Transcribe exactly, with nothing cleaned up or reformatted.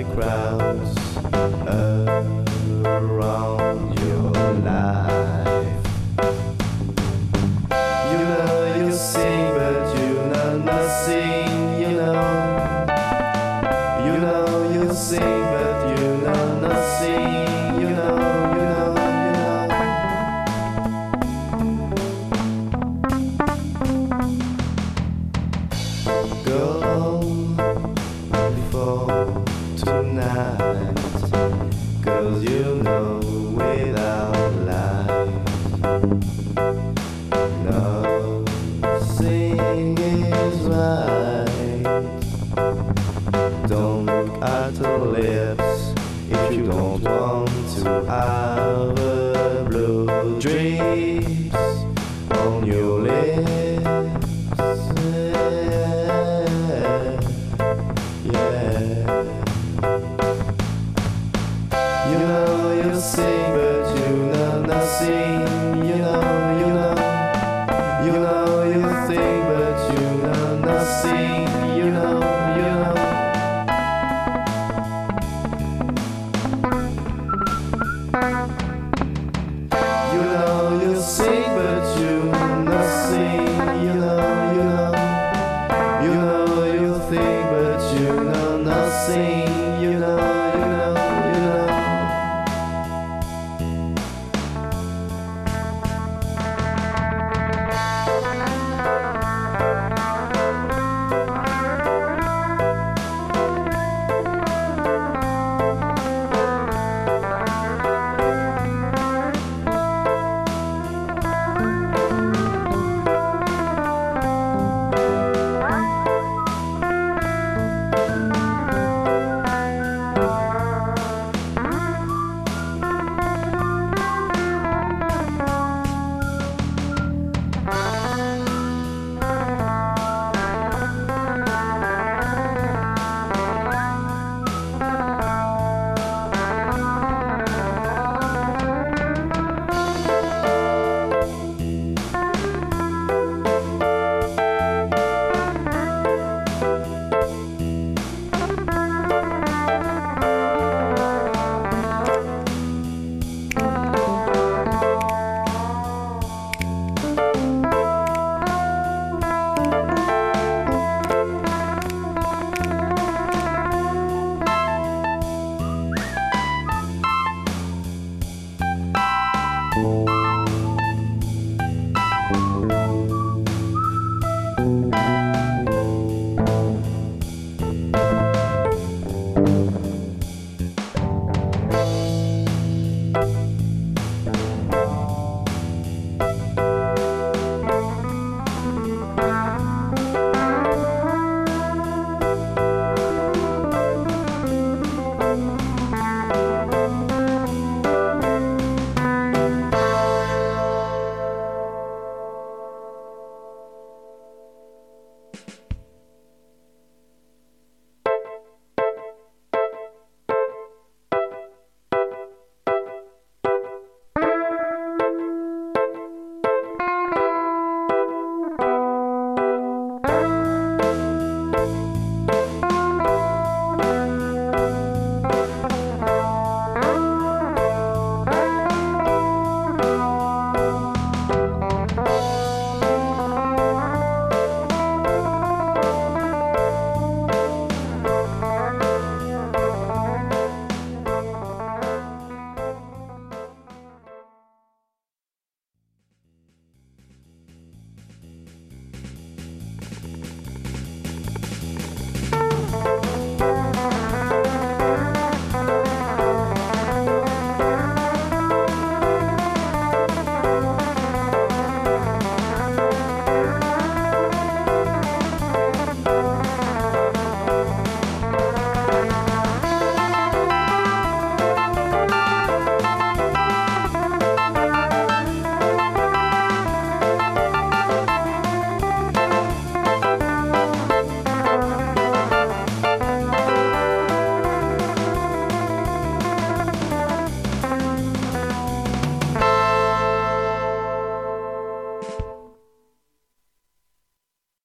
like crowds around your life. You know you sing, but you know nothing. You know, you know you sing, but you know nothing. You know, you know, you know. Go before tonight, 'cause you know without light nothing is right. Don't look at the lips if you don't want to have a blue drips on your lips. Yeah. You know you sing, but you know nothing. You know, you know, you know you think, but you know nothing. You know, you know. You know you sing, but you know nothing. You know, you know, you know you think, but you know nothing.